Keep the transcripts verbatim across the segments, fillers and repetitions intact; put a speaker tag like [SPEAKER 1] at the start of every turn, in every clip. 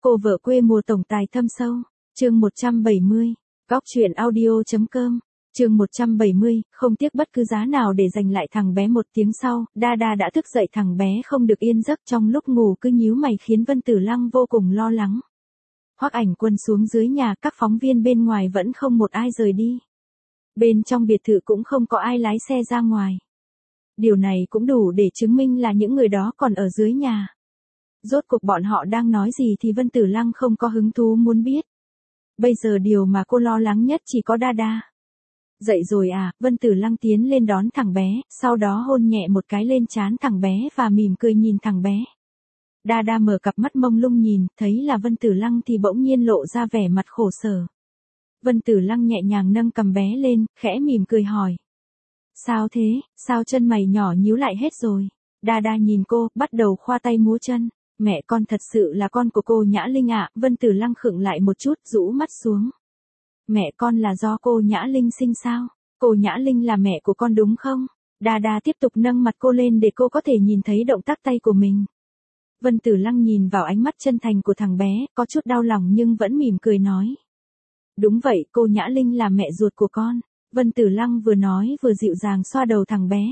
[SPEAKER 1] Cô vợ quê mùa tổng tài thâm sâu, chương một trăm bảy mươi, góc truyện audio.com, chương một trăm bảy mươi, không tiếc bất cứ giá nào để giành lại thằng bé. Một tiếng sau, Đa đã thức dậy, thằng bé không được yên giấc, trong lúc ngủ cứ nhíu mày khiến Vân Tử Lăng vô cùng lo lắng. Hoắc Ảnh Quân xuống dưới nhà, các phóng viên bên ngoài vẫn không một ai rời đi. Bên trong biệt thự cũng không có ai lái xe ra ngoài. Điều này cũng đủ để chứng minh là những người đó còn ở dưới nhà. Rốt cuộc bọn họ đang nói gì thì Vân Tử Lăng không có hứng thú muốn biết. Bây giờ điều mà cô lo lắng nhất chỉ có Đa. Dậy rồi à? Vân Tử Lăng tiến lên đón thằng bé, sau đó hôn nhẹ một cái lên trán thằng bé và mỉm cười nhìn thằng bé. Đa mở cặp mắt mông lung nhìn, thấy là Vân Tử Lăng thì bỗng nhiên lộ ra vẻ mặt khổ sở. Vân Tử Lăng nhẹ nhàng nâng cầm bé lên, khẽ mỉm cười hỏi. Sao thế, sao chân mày nhỏ nhíu lại hết rồi? Đa nhìn cô, bắt đầu khoa tay múa chân. Mẹ con thật sự là con của cô Nhã Linh ạ. Vân Tử Lăng khựng lại một chút, rũ mắt xuống. Mẹ con là do cô Nhã Linh sinh sao? Cô Nhã Linh là mẹ của con đúng không? Đa tiếp tục nâng mặt cô lên để cô có thể nhìn thấy động tác tay của mình. Vân Tử Lăng nhìn vào ánh mắt chân thành của thằng bé, có chút đau lòng nhưng vẫn mỉm cười nói. Đúng vậy, cô Nhã Linh là mẹ ruột của con. Vân Tử Lăng vừa nói vừa dịu dàng xoa đầu thằng bé.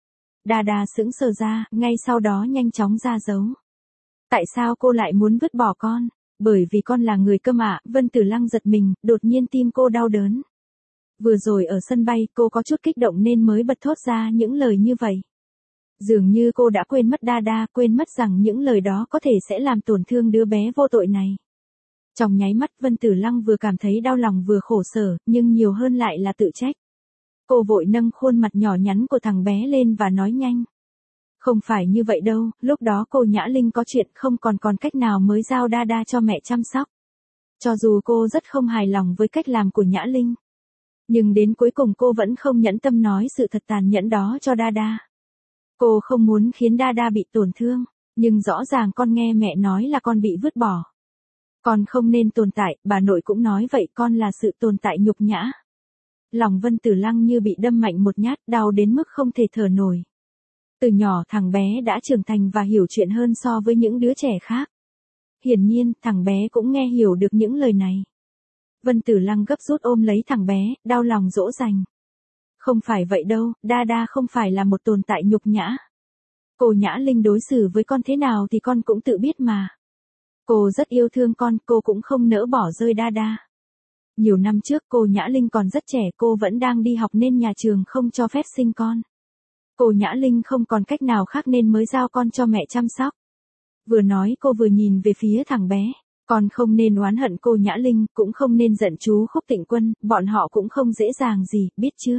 [SPEAKER 1] Đa sững sờ ra, ngay sau đó nhanh chóng ra dấu. Tại sao cô lại muốn vứt bỏ con? Bởi vì con là người câm ạ. Vân Tử Lăng giật mình, đột nhiên tim cô đau đớn. Vừa rồi ở sân bay cô có chút kích động nên mới bật thốt ra những lời như vậy. Dường như cô đã quên mất Đa, quên mất rằng những lời đó có thể sẽ làm tổn thương đứa bé vô tội này. Trong nháy mắt Vân Tử Lăng vừa cảm thấy đau lòng vừa khổ sở, nhưng nhiều hơn lại là tự trách. Cô vội nâng khuôn mặt nhỏ nhắn của thằng bé lên và nói nhanh. Không phải như vậy đâu, lúc đó cô Nhã Linh có chuyện không còn còn cách nào mới giao Đa cho mẹ chăm sóc. Cho dù cô rất không hài lòng với cách làm của Nhã Linh. Nhưng đến cuối cùng cô vẫn không nhẫn tâm nói sự thật tàn nhẫn đó cho Đa. Cô không muốn khiến Đa bị tổn thương, nhưng rõ ràng con nghe mẹ nói là con bị vứt bỏ. Con không nên tồn tại, bà nội cũng nói vậy, con là sự tồn tại nhục nhã. Lòng Vân Tử Lăng như bị đâm mạnh một nhát, đau đến mức không thể thở nổi. Từ nhỏ thằng bé đã trưởng thành và hiểu chuyện hơn so với những đứa trẻ khác. Hiển nhiên, thằng bé cũng nghe hiểu được những lời này. Vân Tử Lăng gấp rút ôm lấy thằng bé, đau lòng dỗ dành. Không phải vậy đâu, Đa không phải là một tồn tại nhục nhã. Cô Nhã Linh đối xử với con thế nào thì con cũng tự biết mà. Cô rất yêu thương con, cô cũng không nỡ bỏ rơi Đa. Nhiều năm trước cô Nhã Linh còn rất trẻ, cô vẫn đang đi học nên nhà trường không cho phép sinh con. Cô Nhã Linh không còn cách nào khác nên mới giao con cho mẹ chăm sóc. Vừa nói cô vừa nhìn về phía thằng bé. Con không nên oán hận cô Nhã Linh, cũng không nên giận chú Khúc Tịnh Quân, bọn họ cũng không dễ dàng gì, biết chưa?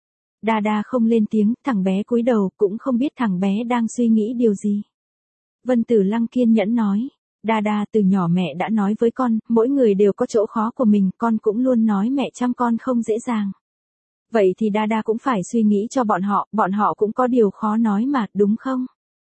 [SPEAKER 1] Đa không lên tiếng, thằng bé cúi đầu, cũng không biết thằng bé đang suy nghĩ điều gì. Vân Tử Lăng kiên nhẫn nói. Đa từ nhỏ mẹ đã nói với con, mỗi người đều có chỗ khó của mình, con cũng luôn nói mẹ chăm con không dễ dàng. Vậy thì Đa cũng phải suy nghĩ cho bọn họ, bọn họ cũng có điều khó nói mà, đúng không?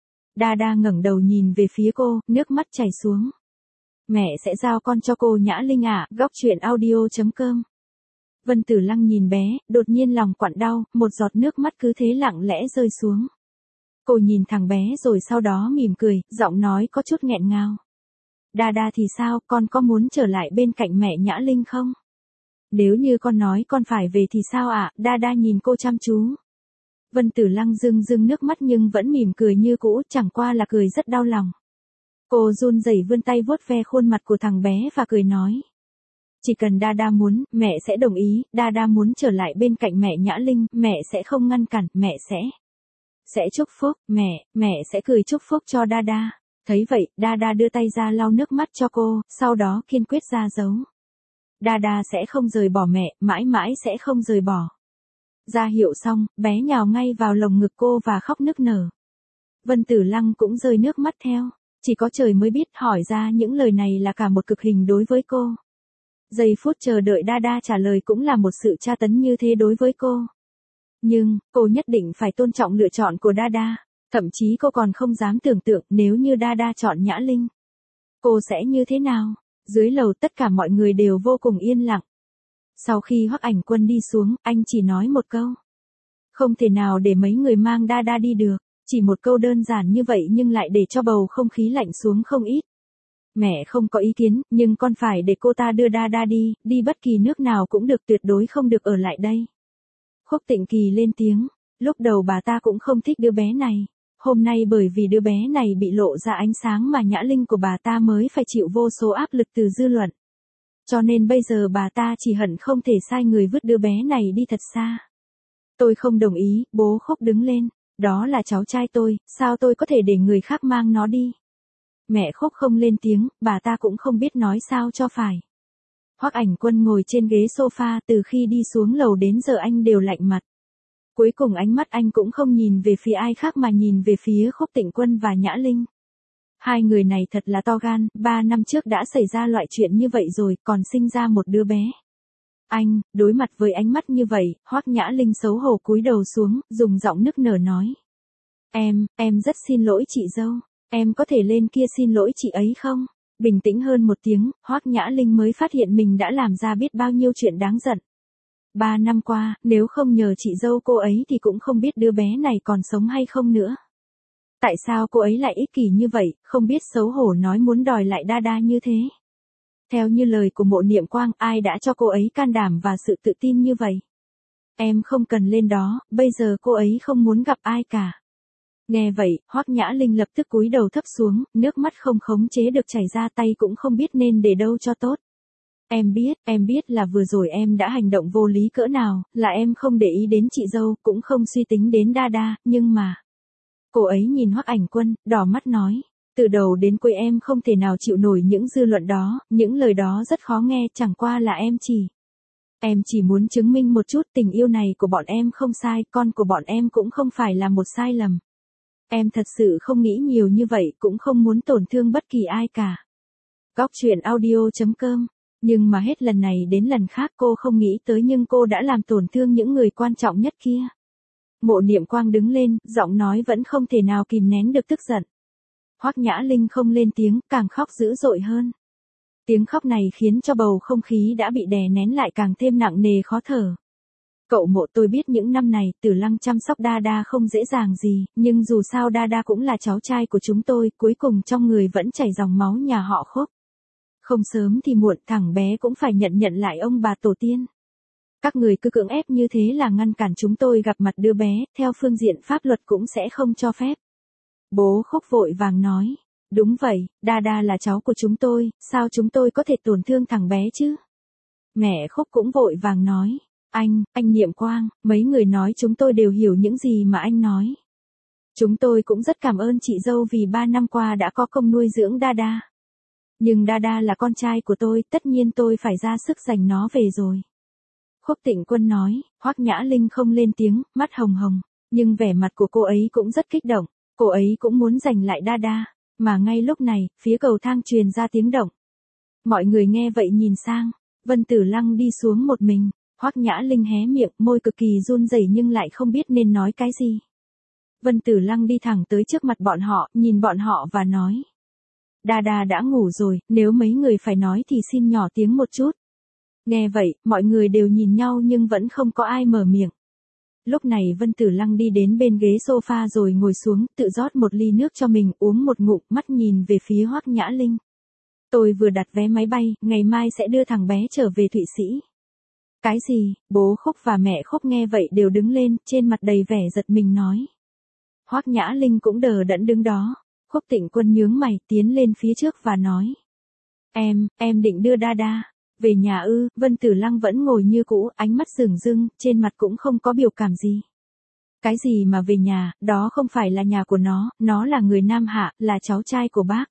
[SPEAKER 1] Đa ngẩng đầu nhìn về phía cô, nước mắt chảy xuống. Mẹ sẽ giao con cho cô Nhã Linh ạ. Góc truyện audio.com. Vân Tử Lăng nhìn bé, đột nhiên lòng quặn đau, một giọt nước mắt cứ thế lặng lẽ rơi xuống. Cô nhìn thằng bé rồi sau đó mỉm cười, giọng nói có chút nghẹn ngào. Đa thì sao, con có muốn trở lại bên cạnh mẹ Nhã Linh không? Nếu như con nói con phải về thì sao ạ? À? Đa nhìn cô chăm chú. Vân Tử Lăng rưng rưng nước mắt nhưng vẫn mỉm cười như cũ, chẳng qua là cười rất đau lòng. Cô run rẩy vươn tay vuốt ve khuôn mặt của thằng bé và cười nói. Chỉ cần Đa muốn, mẹ sẽ đồng ý. Đa muốn trở lại bên cạnh mẹ Nhã Linh, mẹ sẽ không ngăn cản, mẹ sẽ sẽ chúc phúc, mẹ, mẹ sẽ cười chúc phúc cho Đa. Thấy vậy, Đa đưa tay ra lau nước mắt cho cô, sau đó kiên quyết ra dấu. Đa sẽ không rời bỏ mẹ, mãi mãi sẽ không rời bỏ. Ra hiệu xong, bé nhào ngay vào lồng ngực cô và khóc nức nở. Vân Tử Lăng cũng rơi nước mắt theo. Chỉ có trời mới biết, hỏi ra những lời này là cả một cực hình đối với cô. Giây phút chờ đợi Đa trả lời cũng là một sự tra tấn như thế đối với cô. Nhưng, cô nhất định phải tôn trọng lựa chọn của Đa. Thậm chí cô còn không dám tưởng tượng nếu như Đa chọn Nhã Linh. Cô sẽ như thế nào? Dưới lầu tất cả mọi người đều vô cùng yên lặng. Sau khi Hoắc Ảnh Quân đi xuống, anh chỉ nói một câu. Không thể nào để mấy người mang Đa đi được. Chỉ một câu đơn giản như vậy nhưng lại để cho bầu không khí lạnh xuống không ít. Mẹ không có ý kiến, nhưng con phải để cô ta đưa đa đa đi, đi bất kỳ nước nào cũng được, tuyệt đối không được ở lại đây. Khúc Tịnh Kỳ lên tiếng, lúc đầu bà ta cũng không thích đứa bé này. Hôm nay bởi vì đứa bé này bị lộ ra ánh sáng mà Nhã Linh của bà ta mới phải chịu vô số áp lực từ dư luận. Cho nên bây giờ bà ta chỉ hận không thể sai người vứt đứa bé này đi thật xa. Tôi không đồng ý, bố Khúc đứng lên, đó là cháu trai tôi, sao tôi có thể để người khác mang nó đi. Mẹ Khúc không lên tiếng, bà ta cũng không biết nói sao cho phải. Hoắc Ảnh Quân ngồi trên ghế sofa, từ khi đi xuống lầu đến giờ anh đều lạnh mặt. Cuối cùng ánh mắt anh cũng không nhìn về phía ai khác mà nhìn về phía Khúc Tịnh Quân và Nhã Linh. Hai người này thật là to gan, ba năm trước đã xảy ra loại chuyện như vậy rồi, còn sinh ra một đứa bé. Anh, đối mặt với ánh mắt như vậy, Hoắc Nhã Linh xấu hổ cúi đầu xuống, dùng giọng nức nở nói. Em, em rất xin lỗi chị dâu, em có thể lên kia xin lỗi chị ấy không? Bình tĩnh hơn một tiếng, Hoắc Nhã Linh mới phát hiện mình đã làm ra biết bao nhiêu chuyện đáng giận. Ba năm qua, nếu không nhờ chị dâu cô ấy thì cũng không biết đứa bé này còn sống hay không nữa. Tại sao cô ấy lại ích kỷ như vậy, không biết xấu hổ nói muốn đòi lại đa đa như thế? Theo như lời của Mộ Niệm Quang, ai đã cho cô ấy can đảm và sự tự tin như vậy? Em không cần lên đó, bây giờ cô ấy không muốn gặp ai cả. Nghe vậy, Hoắc Nhã Linh lập tức cúi đầu thấp xuống, nước mắt không khống chế được chảy ra, tay cũng không biết nên để đâu cho tốt. Em biết, em biết là vừa rồi em đã hành động vô lý cỡ nào, là em không để ý đến chị dâu, cũng không suy tính đến đa đa, nhưng mà... Cô ấy nhìn Hoắc Ảnh Quân, đỏ mắt nói, từ đầu đến cuối em không thể nào chịu nổi những dư luận đó, những lời đó rất khó nghe, chẳng qua là em chỉ... Em chỉ muốn chứng minh một chút tình yêu này của bọn em không sai, con của bọn em cũng không phải là một sai lầm. Em thật sự không nghĩ nhiều như vậy, cũng không muốn tổn thương bất kỳ ai cả. Góc truyện audio chấm com. Nhưng mà hết lần này đến lần khác cô không nghĩ tới, nhưng cô đã làm tổn thương những người quan trọng nhất kia. Mộ Niệm Quang đứng lên, giọng nói vẫn không thể nào kìm nén được tức giận. Hoắc Nhã Linh không lên tiếng, càng khóc dữ dội hơn. Tiếng khóc này khiến cho bầu không khí đã bị đè nén lại càng thêm nặng nề khó thở. Cậu Mộ, tôi biết những năm này Tử Lăng chăm sóc đa đa không dễ dàng gì, nhưng dù sao đa đa cũng là cháu trai của chúng tôi, cuối cùng trong người vẫn chảy dòng máu nhà họ Khúc. Không sớm thì muộn thằng bé cũng phải nhận nhận lại ông bà tổ tiên. Các người cứ cưỡng ép như thế là ngăn cản chúng tôi gặp mặt đứa bé, theo phương diện pháp luật cũng sẽ không cho phép. Bố Khúc vội vàng nói, đúng vậy, đa đa là cháu của chúng tôi, sao chúng tôi có thể tổn thương thằng bé chứ? Mẹ Khúc cũng vội vàng nói, anh, anh Niệm Quang, mấy người nói chúng tôi đều hiểu những gì mà anh nói. Chúng tôi cũng rất cảm ơn chị dâu vì ba năm qua đã có công nuôi dưỡng đa đa. Nhưng đa đa là con trai của tôi, tất nhiên tôi phải ra sức giành nó về rồi. Khúc Tịnh Quân nói, Hoắc Nhã Linh không lên tiếng, mắt hồng hồng, nhưng vẻ mặt của cô ấy cũng rất kích động, cô ấy cũng muốn giành lại đa đa, mà ngay lúc này, phía cầu thang truyền ra tiếng động. Mọi người nghe vậy nhìn sang, Vân Tử Lăng đi xuống một mình, Hoắc Nhã Linh hé miệng, môi cực kỳ run rẩy nhưng lại không biết nên nói cái gì. Vân Tử Lăng đi thẳng tới trước mặt bọn họ, nhìn bọn họ và nói. Đa đa đã ngủ rồi, nếu mấy người phải nói thì xin nhỏ tiếng một chút. Nghe vậy, mọi người đều nhìn nhau nhưng vẫn không có ai mở miệng. Lúc này Vân Tử Lăng đi đến bên ghế sofa rồi ngồi xuống, tự rót một ly nước cho mình uống một ngụm, mắt nhìn về phía Hoắc Nhã Linh. Tôi vừa đặt vé máy bay, ngày mai sẽ đưa thằng bé trở về Thụy Sĩ. Cái gì? Bố Khúc và mẹ Khúc nghe vậy đều đứng lên, trên mặt đầy vẻ giật mình nói. Hoắc Nhã Linh cũng đờ đẫn đứng đó. Khúc Tịnh Quân nhướng mày, tiến lên phía trước và nói. Em, em định đưa đa đa về nhà ư? Vân Tử Lăng vẫn ngồi như cũ, ánh mắt sừng rưng, trên mặt cũng không có biểu cảm gì. Cái gì mà về nhà, đó không phải là nhà của nó, nó là người Nam Hạ, là cháu trai của bác.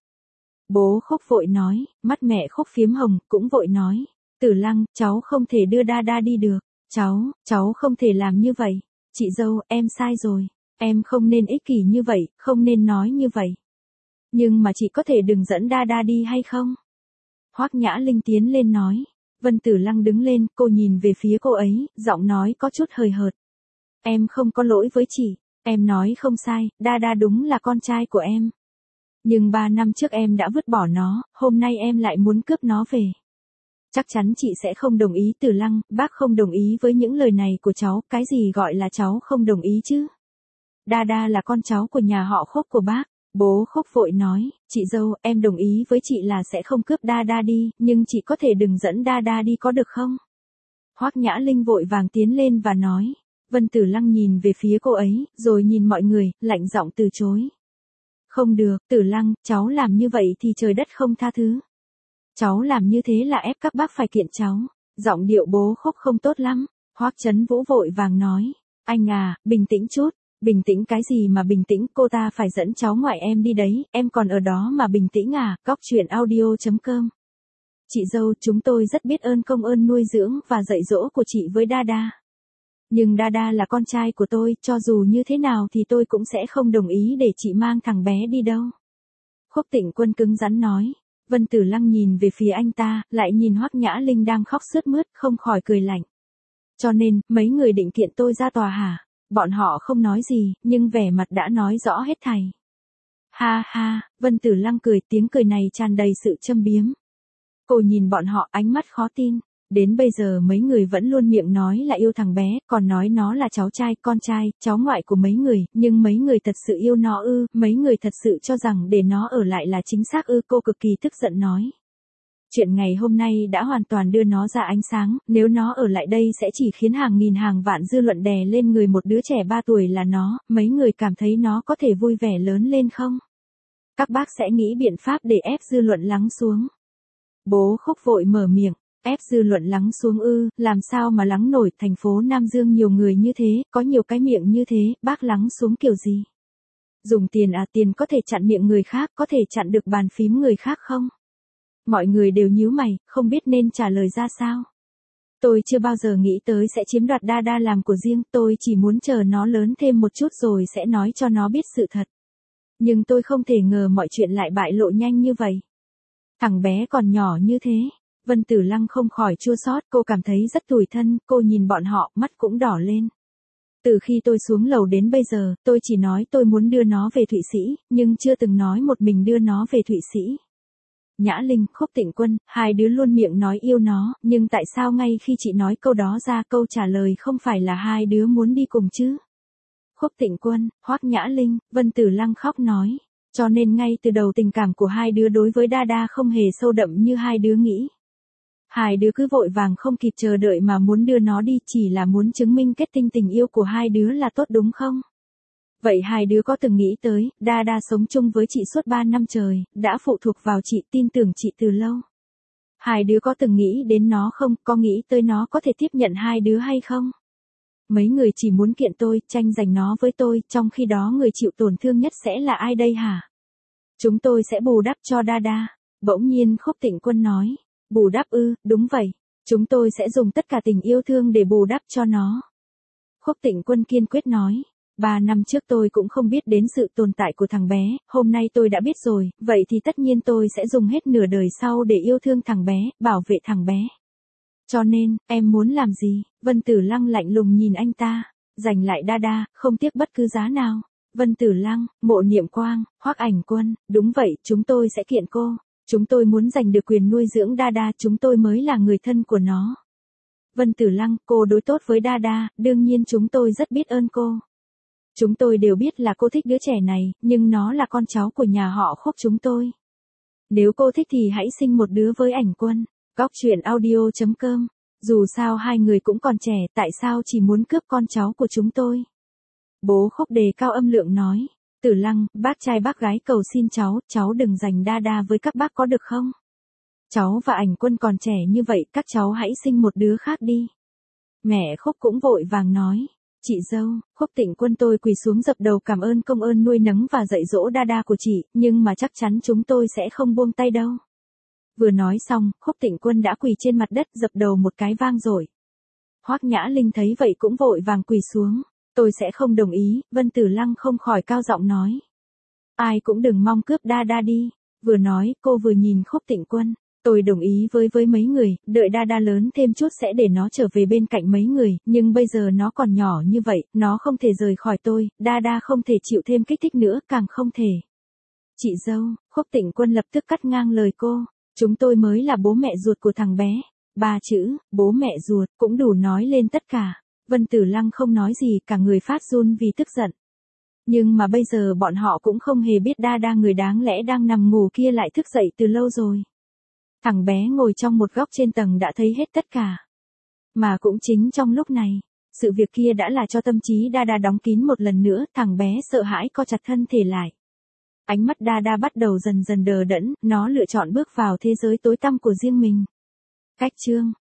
[SPEAKER 1] Bố Khúc vội nói, mắt mẹ Khúc phiếm hồng, cũng vội nói. Tử Lăng, cháu không thể đưa đa đa đi được, cháu, cháu không thể làm như vậy. Chị dâu, em sai rồi, em không nên ích kỷ như vậy, không nên nói như vậy. Nhưng mà chị có thể đừng dẫn đa đa đi hay không? Hoắc Nhã Linh tiến lên nói. Vân Tử Lăng đứng lên, cô nhìn về phía cô ấy, giọng nói có chút hời hợt. Em không có lỗi với chị, em nói không sai, đa đa đúng là con trai của em. Nhưng ba năm trước em đã vứt bỏ nó, hôm nay em lại muốn cướp nó về. Chắc chắn chị sẽ không đồng ý. Tử Lăng, bác không đồng ý với những lời này của cháu, cái gì gọi là cháu không đồng ý chứ? Đa đa là con cháu của nhà họ Khúc của bác. Bố Khúc vội nói, chị dâu, em đồng ý với chị là sẽ không cướp đa đa đi, nhưng chị có thể đừng dẫn đa đa đi có được không? Hoắc Nhã Linh vội vàng tiến lên và nói. Vân Tử Lăng nhìn về phía cô ấy, rồi nhìn mọi người, lạnh giọng từ chối. Không được, Tử Lăng, cháu làm như vậy thì trời đất không tha thứ. Cháu làm như thế là ép các bác phải kiện cháu. Giọng điệu bố Khúc không tốt lắm. Hoắc Chấn Vũ vội vàng nói. Anh à, bình tĩnh chút. Bình tĩnh cái gì mà bình tĩnh, cô ta phải dẫn cháu ngoại em đi đấy, em còn ở đó mà bình tĩnh à, góc truyện audio chấm com. Chị dâu, chúng tôi rất biết ơn công ơn nuôi dưỡng và dạy dỗ của chị với Đa Đa. Nhưng Đa Đa là con trai của tôi, cho dù như thế nào thì tôi cũng sẽ không đồng ý để chị mang thằng bé đi đâu. Khúc Tịnh Quân cứng rắn nói. Vân Tử Lăng nhìn về phía anh ta, lại nhìn Hoắc Nhã Linh đang khóc sướt mướt, không khỏi cười lạnh. Cho nên, mấy người định kiện tôi ra tòa hả? Bọn họ không nói gì, nhưng vẻ mặt đã nói rõ hết thảy. Ha ha, Vân Tử Lăng cười, tiếng cười này tràn đầy sự châm biếm. Cô nhìn bọn họ, ánh mắt khó tin. Đến bây giờ mấy người vẫn luôn miệng nói là yêu thằng bé, còn nói nó là cháu trai, con trai, cháu ngoại của mấy người, nhưng mấy người thật sự yêu nó ư, mấy người thật sự cho rằng để nó ở lại là chính xác ư, cô cực kỳ tức giận nói. Chuyện ngày hôm nay đã hoàn toàn đưa nó ra ánh sáng, nếu nó ở lại đây sẽ chỉ khiến hàng nghìn hàng vạn dư luận đè lên người một đứa trẻ ba tuổi là nó, mấy người cảm thấy nó có thể vui vẻ lớn lên không? Các bác sẽ nghĩ biện pháp để ép dư luận lắng xuống. Bố Khúc vội mở miệng, ép dư luận lắng xuống ư, làm sao mà lắng nổi, thành phố Nam Dương nhiều người như thế, có nhiều cái miệng như thế, bác lắng xuống kiểu gì? Dùng tiền à, tiền có thể chặn miệng người khác, có thể chặn được bàn phím người khác không? Mọi người đều nhíu mày, không biết nên trả lời ra sao. Tôi chưa bao giờ nghĩ tới sẽ chiếm đoạt Đa Đa làm của riêng, tôi chỉ muốn chờ nó lớn thêm một chút rồi sẽ nói cho nó biết sự thật. Nhưng tôi không thể ngờ mọi chuyện lại bại lộ nhanh như vậy. Thằng bé còn nhỏ như thế. Vân Tử Lăng không khỏi chua xót, cô cảm thấy rất tủi thân, cô nhìn bọn họ, mắt cũng đỏ lên. Từ khi tôi xuống lầu đến bây giờ, tôi chỉ nói tôi muốn đưa nó về Thụy Sĩ, nhưng chưa từng nói một mình đưa nó về Thụy Sĩ. Nhã Linh, Khúc Tịnh Quân, hai đứa luôn miệng nói yêu nó, nhưng tại sao ngay khi chị nói câu đó ra câu trả lời không phải là hai đứa muốn đi cùng chứ? Khúc Tịnh Quân, Hoắc Nhã Linh, Vân Tử Lăng khóc nói. Cho nên ngay từ đầu tình cảm của hai đứa đối với Đa Đa không hề sâu đậm như hai đứa nghĩ. Hai đứa cứ vội vàng không kịp chờ đợi mà muốn đưa nó đi, chỉ là muốn chứng minh kết tinh tình yêu của hai đứa là tốt đúng không? Vậy hai đứa có từng nghĩ tới, Đa Đa sống chung với chị suốt ba năm trời, đã phụ thuộc vào chị, tin tưởng chị từ lâu. Hai đứa có từng nghĩ đến nó không, có nghĩ tới nó có thể tiếp nhận hai đứa hay không? Mấy người chỉ muốn kiện tôi, tranh giành nó với tôi, trong khi đó người chịu tổn thương nhất sẽ là ai đây hả? Chúng tôi sẽ bù đắp cho Đa Đa. Bỗng nhiên Khúc Tịnh Quân nói. Bù đắp ư, đúng vậy. Chúng tôi sẽ dùng tất cả tình yêu thương để bù đắp cho nó. Khúc Tịnh Quân kiên quyết nói. Ba năm trước tôi cũng không biết đến sự tồn tại của thằng bé, hôm nay tôi đã biết rồi, vậy thì tất nhiên tôi sẽ dùng hết nửa đời sau để yêu thương thằng bé, bảo vệ thằng bé. Cho nên, em muốn làm gì? Vân Tử Lăng lạnh lùng nhìn anh ta. Giành lại Đa Đa, không tiếc bất cứ giá nào. Vân Tử Lăng, Mộ Niệm Quang, Hoắc Ảnh Quân, đúng vậy, chúng tôi sẽ kiện cô. Chúng tôi muốn giành được quyền nuôi dưỡng Đa Đa, chúng tôi mới là người thân của nó. Vân Tử Lăng, cô đối tốt với Đa Đa, đương nhiên chúng tôi rất biết ơn cô. Chúng tôi đều biết là cô thích đứa trẻ này, nhưng nó là con cháu của nhà họ Khúc chúng tôi. Nếu cô thích thì hãy sinh một đứa với Ảnh Quân. Góc truyện audio chấm com. Dù sao hai người cũng còn trẻ, tại sao chỉ muốn cướp con cháu của chúng tôi? Bố Khúc đề cao âm lượng nói. Tử Lăng, bác trai bác gái cầu xin cháu, cháu đừng giành Đa Đa với các bác có được không? Cháu và Ảnh Quân còn trẻ như vậy, các cháu hãy sinh một đứa khác đi. Mẹ Khúc cũng vội vàng nói. Chị dâu, Khúc Tịnh Quân tôi quỳ xuống dập đầu cảm ơn công ơn nuôi nấng và dạy dỗ Đa Đa của chị, nhưng mà chắc chắn chúng tôi sẽ không buông tay đâu. Vừa nói xong, Khúc Tịnh Quân đã quỳ trên mặt đất dập đầu một cái vang dội. Hoắc Nhã Linh thấy vậy cũng vội vàng quỳ xuống. Tôi sẽ không đồng ý, Vân Tử Lăng không khỏi cao giọng nói. Ai cũng đừng mong cướp Đa Đa đi. Vừa nói, cô vừa nhìn Khúc Tịnh Quân. Tôi đồng ý với với mấy người, đợi Đa Đa lớn thêm chút sẽ để nó trở về bên cạnh mấy người, nhưng bây giờ nó còn nhỏ như vậy, nó không thể rời khỏi tôi, Đa Đa không thể chịu thêm kích thích nữa, càng không thể. Chị dâu, Khúc Tịnh Quân lập tức cắt ngang lời cô. Chúng tôi mới là bố mẹ ruột của thằng bé. Ba chữ, bố mẹ ruột, cũng đủ nói lên tất cả. Vân Tử Lăng không nói gì, cả người phát run vì tức giận. Nhưng mà bây giờ bọn họ cũng không hề biết đa đa người đáng lẽ đang nằm ngủ kia lại thức dậy từ lâu rồi. Thằng bé ngồi trong một góc trên tầng đã thấy hết tất cả. Mà cũng chính trong lúc này, sự việc kia đã là cho tâm trí đa đa đóng kín một lần nữa, thằng bé sợ hãi co chặt thân thể lại. Ánh mắt đa đa bắt đầu dần dần đờ đẫn, nó lựa chọn bước vào thế giới tối tăm của riêng mình. Cách chương